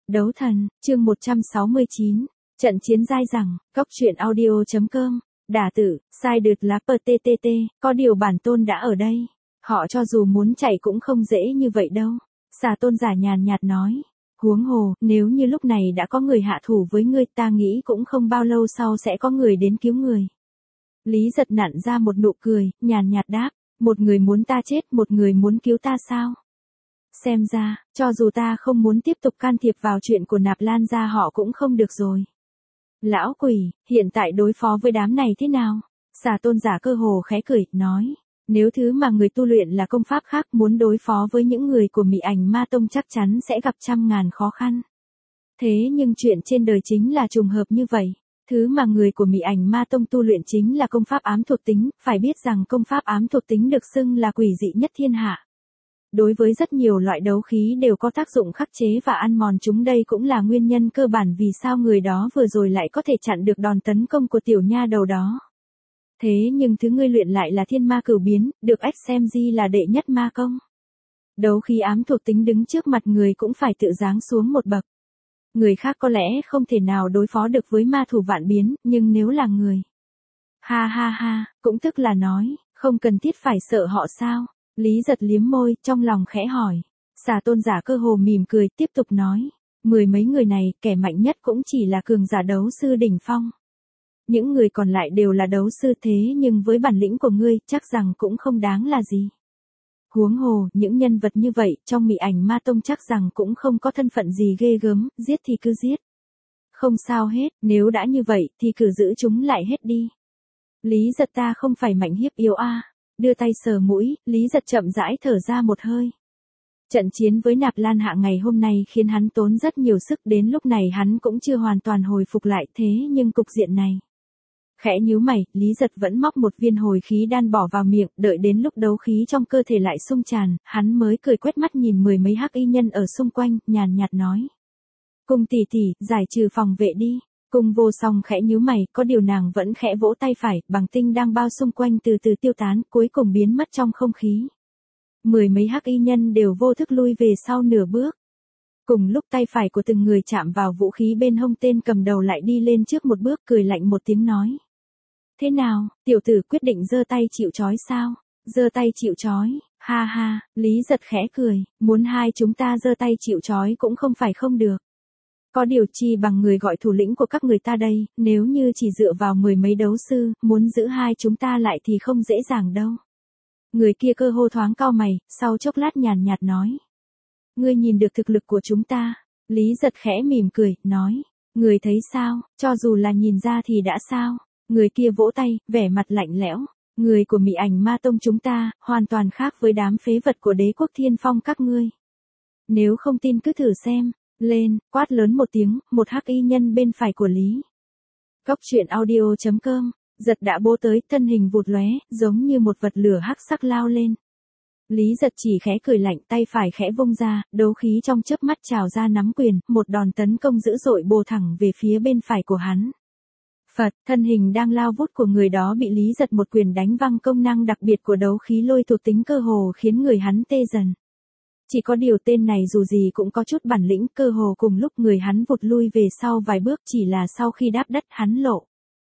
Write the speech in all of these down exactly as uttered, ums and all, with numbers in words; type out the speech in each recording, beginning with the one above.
Đấu thần, chương một trăm sáu mươi chín, trận chiến dai dẳng, cóc truyện audio.com, đả tử, sai đượt lá pờ tê tê tê, có điều bản tôn đã ở đây. Họ cho dù muốn chạy cũng không dễ như vậy đâu. Xà tôn giả nhàn nhạt nói. Huống hồ, nếu như lúc này đã có người hạ thủ với ngươi, ta nghĩ cũng không bao lâu sau sẽ có người đến cứu người. Lý giật nặn ra một nụ cười, nhàn nhạt đáp, một người muốn ta chết, một người muốn cứu ta sao? Xem ra, cho dù ta không muốn tiếp tục can thiệp vào chuyện của Nạp Lan gia họ cũng không được rồi. Lão quỷ, hiện tại đối phó với đám này thế nào? Xà tôn giả cơ hồ khẽ cười, nói, nếu thứ mà người tu luyện là công pháp khác, muốn đối phó với những người của Mị Ảnh Ma Tông chắc chắn sẽ gặp trăm ngàn khó khăn. Thế nhưng chuyện trên đời chính là trùng hợp như vậy. Thứ mà người của Mị Ảnh Ma Tông tu luyện chính là công pháp ám thuộc tính, phải biết rằng công pháp ám thuộc tính được xưng là quỷ dị nhất thiên hạ. Đối với rất nhiều loại đấu khí đều có tác dụng khắc chế và ăn mòn chúng, đây cũng là nguyên nhân cơ bản vì sao người đó vừa rồi lại có thể chặn được đòn tấn công của tiểu nha đầu đó. Thế nhưng thứ ngươi luyện lại là thiên ma cửu biến, được ích xem di là đệ nhất ma công. Đấu khí ám thuộc tính đứng trước mặt người cũng phải tự giáng xuống một bậc. Người khác có lẽ không thể nào đối phó được với ma thủ vạn biến, nhưng nếu là người. Ha ha ha, cũng tức là nói, không cần thiết phải sợ họ sao? Lý giật liếm môi, trong lòng khẽ hỏi. Xà tôn giả cơ hồ mỉm cười, tiếp tục nói. Mười mấy người này, kẻ mạnh nhất cũng chỉ là cường giả đấu sư đỉnh phong. Những người còn lại đều là đấu sư, thế nhưng với bản lĩnh của ngươi, chắc rằng cũng không đáng là gì. Huống hồ, những nhân vật như vậy, trong Mị Ảnh Ma Tông chắc rằng cũng không có thân phận gì ghê gớm, giết thì cứ giết. Không sao hết, nếu đã như vậy, thì cứ giữ chúng lại hết đi. Lý giật ta không phải mạnh hiếp yếu a. À. Đưa tay sờ mũi, Lý giật chậm rãi thở ra một hơi. Trận chiến với Nạp Lan Hạ ngày hôm nay khiến hắn tốn rất nhiều sức, đến lúc này hắn cũng chưa hoàn toàn hồi phục lại, thế nhưng cục diện này. Khẽ nhíu mày, Lý giật vẫn móc một viên hồi khí đan bỏ vào miệng, đợi đến lúc đấu khí trong cơ thể lại sung tràn, hắn mới cười quét mắt nhìn mười mấy hắc y nhân ở xung quanh, nhàn nhạt nói. Cung tỷ tỷ, giải trừ phòng vệ đi. Cung vô song khẽ nhíu mày, có điều nàng vẫn khẽ vỗ tay phải, bằng tinh đang bao xung quanh từ từ tiêu tán, cuối cùng biến mất trong không khí. Mười mấy hắc y nhân đều vô thức lui về sau nửa bước. Cùng lúc tay phải của từng người chạm vào vũ khí bên hông, tên cầm đầu lại đi lên trước một bước, cười lạnh một tiếng nói. Thế nào, tiểu tử quyết định giơ tay chịu trói sao? Giơ tay chịu trói, ha ha, Lý giật khẽ cười, muốn hai chúng ta giơ tay chịu trói cũng không phải không được. Có điều chi bằng người gọi thủ lĩnh của các người ta đây, nếu như chỉ dựa vào mười mấy đấu sư, muốn giữ hai chúng ta lại thì không dễ dàng đâu. Người kia cơ hô thoáng cau mày, sau chốc lát nhàn nhạt nói. Ngươi nhìn được thực lực của chúng ta. Lý giật khẽ mỉm cười, nói. Người thấy sao, cho dù là nhìn ra thì đã sao. Người kia vỗ tay, vẻ mặt lạnh lẽo. Người của Mị Ảnh Ma Tông chúng ta, hoàn toàn khác với đám phế vật của Đế quốc Thiên Phong các ngươi. Nếu không tin cứ thử xem. Lên, quát lớn một tiếng, một hắc y nhân bên phải của Lý. Cóc truyện audio.com, giật đã bố tới, thân hình vụt lóe, giống như một vật lửa hắc sắc lao lên. Lý giật chỉ khẽ cười lạnh, tay phải khẽ vung ra, đấu khí trong chớp mắt trào ra nắm quyền, một đòn tấn công dữ dội bổ thẳng về phía bên phải của hắn. Phật, thân hình đang lao vút của người đó bị Lý giật một quyền đánh văng, công năng đặc biệt của đấu khí lôi thuộc tính cơ hồ khiến người hắn tê dần. Chỉ có điều tên này dù gì cũng có chút bản lĩnh, cơ hồ cùng lúc người hắn vụt lui về sau vài bước, chỉ là sau khi đáp đất hắn lộ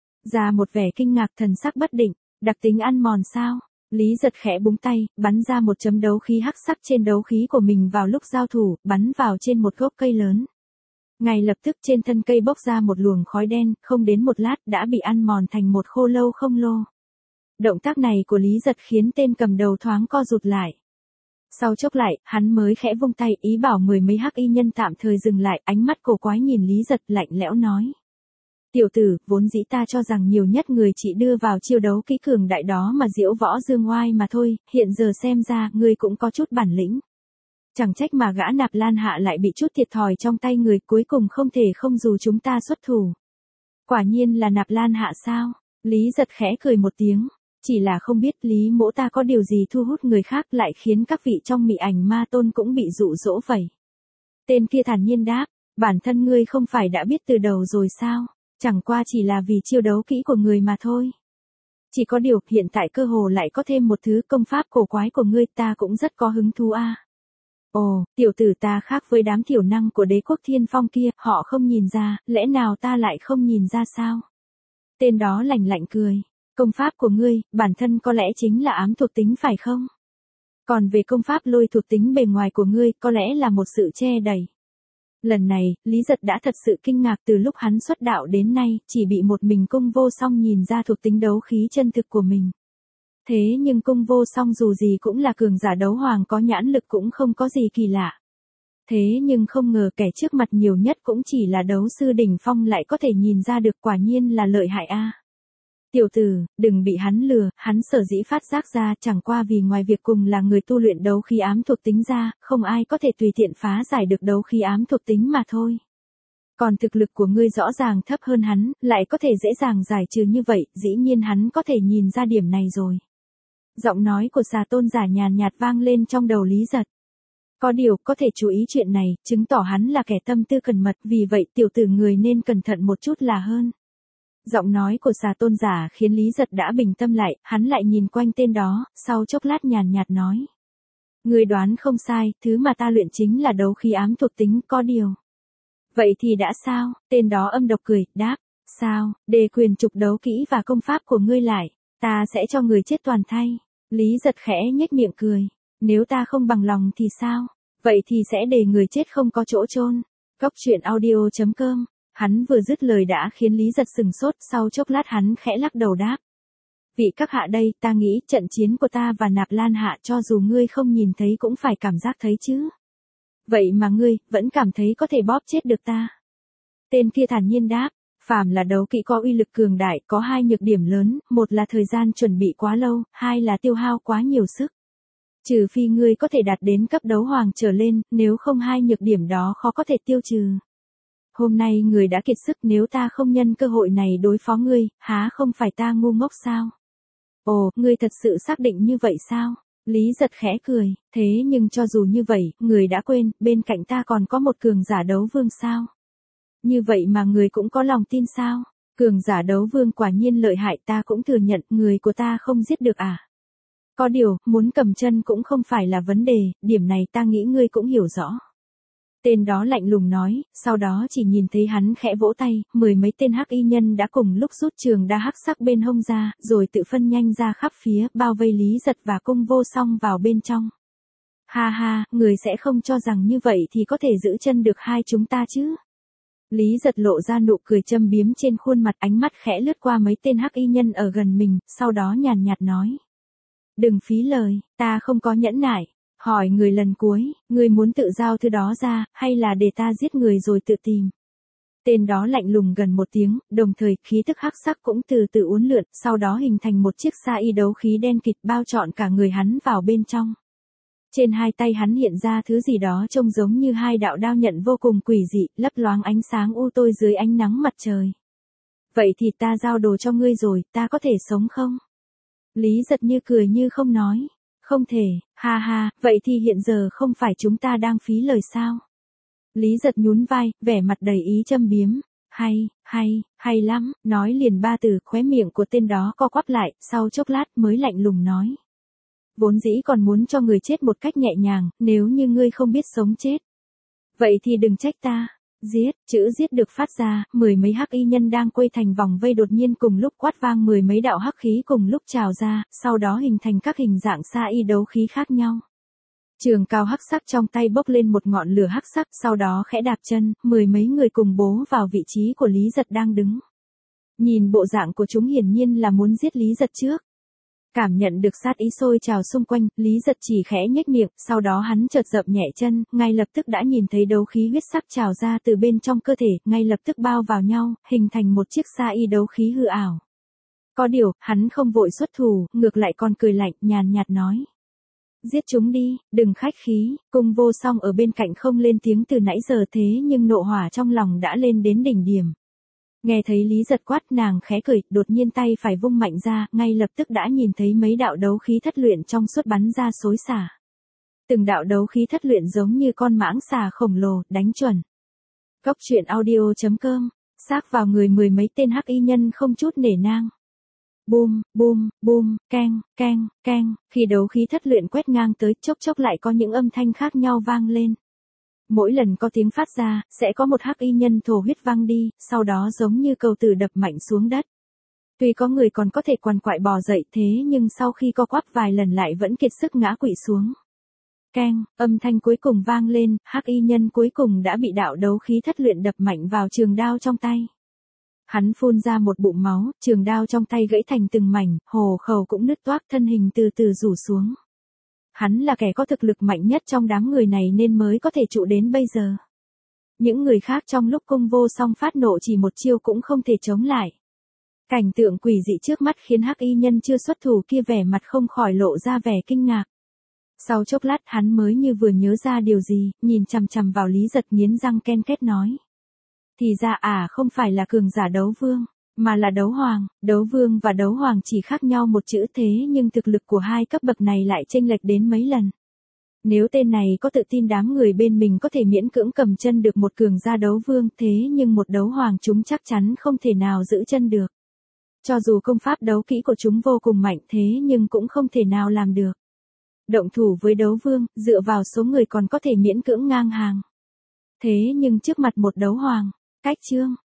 ra một vẻ kinh ngạc, thần sắc bất định, đặc tính ăn mòn sao? Lý giật khẽ búng tay, bắn ra một chấm đấu khí hắc sắc trên đấu khí của mình vào lúc giao thủ, bắn vào trên một gốc cây lớn. Ngay lập tức trên thân cây bốc ra một luồng khói đen, không đến một lát đã bị ăn mòn thành một khô lâu không lô. Động tác này của Lý giật khiến tên cầm đầu thoáng co rụt lại. Sau chốc lại, hắn mới khẽ vung tay, ý bảo mười mấy hắc y nhân tạm thời dừng lại, ánh mắt cổ quái nhìn Lý giật, lạnh lẽo nói. Tiểu tử, vốn dĩ ta cho rằng nhiều nhất người chỉ đưa vào chiêu đấu kỹ cường đại đó mà diễu võ dương oai mà thôi, hiện giờ xem ra, ngươi cũng có chút bản lĩnh. Chẳng trách mà gã Nạp Lan Hạ lại bị chút thiệt thòi trong tay người, cuối cùng không thể không dù chúng ta xuất thủ. Quả nhiên là Nạp Lan Hạ sao? Lý giật khẽ cười một tiếng. Chỉ là không biết Lý mỗ ta có điều gì thu hút người khác lại khiến các vị trong Mị Ảnh Ma Tôn cũng bị dụ dỗ vậy. Tên kia thản nhiên đáp, bản thân ngươi không phải đã biết từ đầu rồi sao, chẳng qua chỉ là vì chiêu đấu kỹ của người mà thôi. Chỉ có điều hiện tại cơ hồ lại có thêm một thứ công pháp cổ quái của ngươi, ta cũng rất có hứng thú a. À. Ồ, tiểu tử ta khác với đám thiểu năng của đế quốc thiên phong kia, họ không nhìn ra, lẽ nào ta lại không nhìn ra sao? Tên đó lạnh lạnh cười. Công pháp của ngươi, bản thân có lẽ chính là ám thuộc tính phải không? Còn về công pháp lôi thuộc tính bề ngoài của ngươi, có lẽ là một sự che đậy. Lần này, Lý Giật đã thật sự kinh ngạc từ lúc hắn xuất đạo đến nay, chỉ bị một mình Cung Vô Song nhìn ra thuộc tính đấu khí chân thực của mình. Thế nhưng Cung Vô Song dù gì cũng là cường giả đấu hoàng có nhãn lực cũng không có gì kỳ lạ. Thế nhưng không ngờ kẻ trước mặt nhiều nhất cũng chỉ là đấu sư đỉnh phong lại có thể nhìn ra được, quả nhiên là lợi hại a. Tiểu tử, đừng bị hắn lừa, hắn sở dĩ phát giác ra chẳng qua vì ngoài việc cùng là người tu luyện đấu khí ám thuộc tính ra, không ai có thể tùy tiện phá giải được đấu khí ám thuộc tính mà thôi. Còn thực lực của ngươi rõ ràng thấp hơn hắn, lại có thể dễ dàng giải trừ như vậy, dĩ nhiên hắn có thể nhìn ra điểm này rồi. Giọng nói của xà tôn giả nhàn nhạt vang lên trong đầu Lý Giật. Có điều, có thể chú ý chuyện này, chứng tỏ hắn là kẻ tâm tư cẩn mật, vì vậy tiểu tử người nên cẩn thận một chút là hơn. Giọng nói của xà tôn giả khiến Lý Giật đã bình tâm lại, hắn lại nhìn quanh tên đó, sau chốc lát nhàn nhạt nói. Người đoán không sai, thứ mà ta luyện chính là đấu khí ám thuộc tính, có điều. Vậy thì đã sao? Tên đó âm độc cười, đáp. Sao, đề quyền trục đấu kỹ và công pháp của ngươi lại, ta sẽ cho người chết toàn thay. Lý Giật khẽ nhếch miệng cười. Nếu ta không bằng lòng thì sao? Vậy thì sẽ để người chết không có chỗ chôn. Góc truyện audio chấm com. Hắn vừa dứt lời đã khiến Lý Giật sừng sốt, sau chốc lát hắn khẽ lắc đầu đáp. Vị các hạ đây, ta nghĩ trận chiến của ta và Nạp Lan hạ cho dù ngươi không nhìn thấy cũng phải cảm giác thấy chứ. Vậy mà ngươi, vẫn cảm thấy có thể bóp chết được ta. Tên kia thản nhiên đáp, phàm là đấu kỹ có uy lực cường đại, có hai nhược điểm lớn, một là thời gian chuẩn bị quá lâu, hai là tiêu hao quá nhiều sức. Trừ phi ngươi có thể đạt đến cấp đấu hoàng trở lên, nếu không hai nhược điểm đó khó có thể tiêu trừ. Hôm nay người đã kiệt sức, nếu ta không nhân cơ hội này đối phó ngươi, há không phải ta ngu ngốc sao? Ồ, ngươi thật sự xác định như vậy sao? Lý Giật khẽ cười, thế nhưng cho dù như vậy, người đã quên, bên cạnh ta còn có một cường giả đấu vương sao? Như vậy mà người cũng có lòng tin sao? Cường giả đấu vương quả nhiên lợi hại, ta cũng thừa nhận, người của ta không giết được à? Có điều, muốn cầm chân cũng không phải là vấn đề, điểm này ta nghĩ ngươi cũng hiểu rõ. Tên đó lạnh lùng nói, sau đó chỉ nhìn thấy hắn khẽ vỗ tay, mười mấy tên hắc y nhân đã cùng lúc rút trường đa hắc sắc bên hông ra, rồi tự phân nhanh ra khắp phía, bao vây Lý Giật và Cung Vô Song vào bên trong. Ha ha, người sẽ không cho rằng như vậy thì có thể giữ chân được hai chúng ta chứ? Lý Giật lộ ra nụ cười châm biếm trên khuôn mặt, ánh mắt khẽ lướt qua mấy tên hắc y nhân ở gần mình, sau đó nhàn nhạt nói. Đừng phí lời, ta không có nhẫn nại. Hỏi người lần cuối, người muốn tự giao thứ đó ra, hay là để ta giết người rồi tự tìm? Tên đó lạnh lùng gần một tiếng, đồng thời khí tức hắc sắc cũng từ từ uốn lượn, sau đó hình thành một chiếc sa y đấu khí đen kịt bao trọn cả người hắn vào bên trong. Trên hai tay hắn hiện ra thứ gì đó trông giống như hai đạo đao nhận vô cùng quỷ dị, lấp loáng ánh sáng u tối dưới ánh nắng mặt trời. Vậy thì ta giao đồ cho ngươi rồi, ta có thể sống không? Lý Giật như cười như không nói. Không thể, ha ha, vậy thì hiện giờ không phải chúng ta đang phí lời sao? Lý Giật nhún vai, vẻ mặt đầy ý châm biếm. Hay, hay, hay lắm, nói liền ba từ, khóe miệng của tên đó co quắp lại, sau chốc lát mới lạnh lùng nói. Vốn dĩ còn muốn cho người chết một cách nhẹ nhàng, nếu như ngươi không biết sống chết. Vậy thì đừng trách ta. Giết, chữ giết được phát ra, mười mấy hắc y nhân đang quây thành vòng vây đột nhiên cùng lúc quát vang, mười mấy đạo hắc khí cùng lúc trào ra, sau đó hình thành các hình dạng sa y đấu khí khác nhau. Trường cao hắc sắc trong tay bốc lên một ngọn lửa hắc sắc, sau đó khẽ đạp chân, mười mấy người cùng bố vào vị trí của Lý Giật đang đứng. Nhìn bộ dạng của chúng hiển nhiên là muốn giết Lý Giật trước. Cảm nhận được sát ý sôi trào xung quanh, Lý Giật chỉ khẽ nhếch miệng, sau đó hắn chợt dậm nhẹ chân, ngay lập tức đã nhìn thấy đấu khí huyết sắc trào ra từ bên trong cơ thể, ngay lập tức bao vào nhau, hình thành một chiếc sa y đấu khí hư ảo. Có điều, hắn không vội xuất thủ, ngược lại còn cười lạnh, nhàn nhạt nói. Giết chúng đi, đừng khách khí. Cung Vô Song ở bên cạnh không lên tiếng từ nãy giờ, thế nhưng nộ hỏa trong lòng đã lên đến đỉnh điểm. Nghe thấy Lý Giật quát, nàng khẽ cười, đột nhiên tay phải vung mạnh ra, ngay lập tức đã nhìn thấy mấy đạo đấu khí thất luyện trong suốt bắn ra xối xả. Từng đạo đấu khí thất luyện giống như con mãng xà khổng lồ, đánh chuẩn. Góc truyện audio chấm com, xác vào người mười mấy tên hắc y nhân không chút nể nang. Bum, bum, bum, keng, keng, keng, khi đấu khí thất luyện quét ngang tới, chốc chốc lại có những âm thanh khác nhau vang lên. Mỗi lần có tiếng phát ra, sẽ có một hắc y nhân thổ huyết văng đi, sau đó giống như cầu tử đập mạnh xuống đất. Tuy có người còn có thể quằn quại bò dậy thế nhưng sau khi co quắp vài lần lại vẫn kiệt sức ngã quỵ xuống. Keng, âm thanh cuối cùng vang lên, hắc y nhân cuối cùng đã bị đạo đấu khí thất luyện đập mạnh vào trường đao trong tay. Hắn phun ra một bụng máu, trường đao trong tay gãy thành từng mảnh, hồ khẩu cũng nứt toác, thân hình từ từ rủ xuống. Hắn là kẻ có thực lực mạnh nhất trong đám người này nên mới có thể trụ đến bây giờ. Những người khác trong lúc cung vô song phát nộ chỉ một chiêu cũng không thể chống lại. Cảnh tượng quỷ dị trước mắt khiến hắc y nhân chưa xuất thủ kia vẻ mặt không khỏi lộ ra vẻ kinh ngạc. Sau chốc lát hắn mới như vừa nhớ ra điều gì, nhìn chằm chằm vào Lý Giật nghiến răng ken két nói. Thì ra à không phải là cường giả đấu vương, mà là đấu hoàng, đấu vương và đấu hoàng chỉ khác nhau một chữ thế nhưng thực lực của hai cấp bậc này lại chênh lệch đến mấy lần. Nếu tên này có tự tin đám người bên mình có thể miễn cưỡng cầm chân được một cường gia đấu vương thế nhưng một đấu hoàng chúng chắc chắn không thể nào giữ chân được. Cho dù công pháp đấu kỹ của chúng vô cùng mạnh thế nhưng cũng không thể nào làm được. Động thủ với đấu vương, dựa vào số người còn có thể miễn cưỡng ngang hàng. Thế nhưng trước mặt một đấu hoàng, cách chương,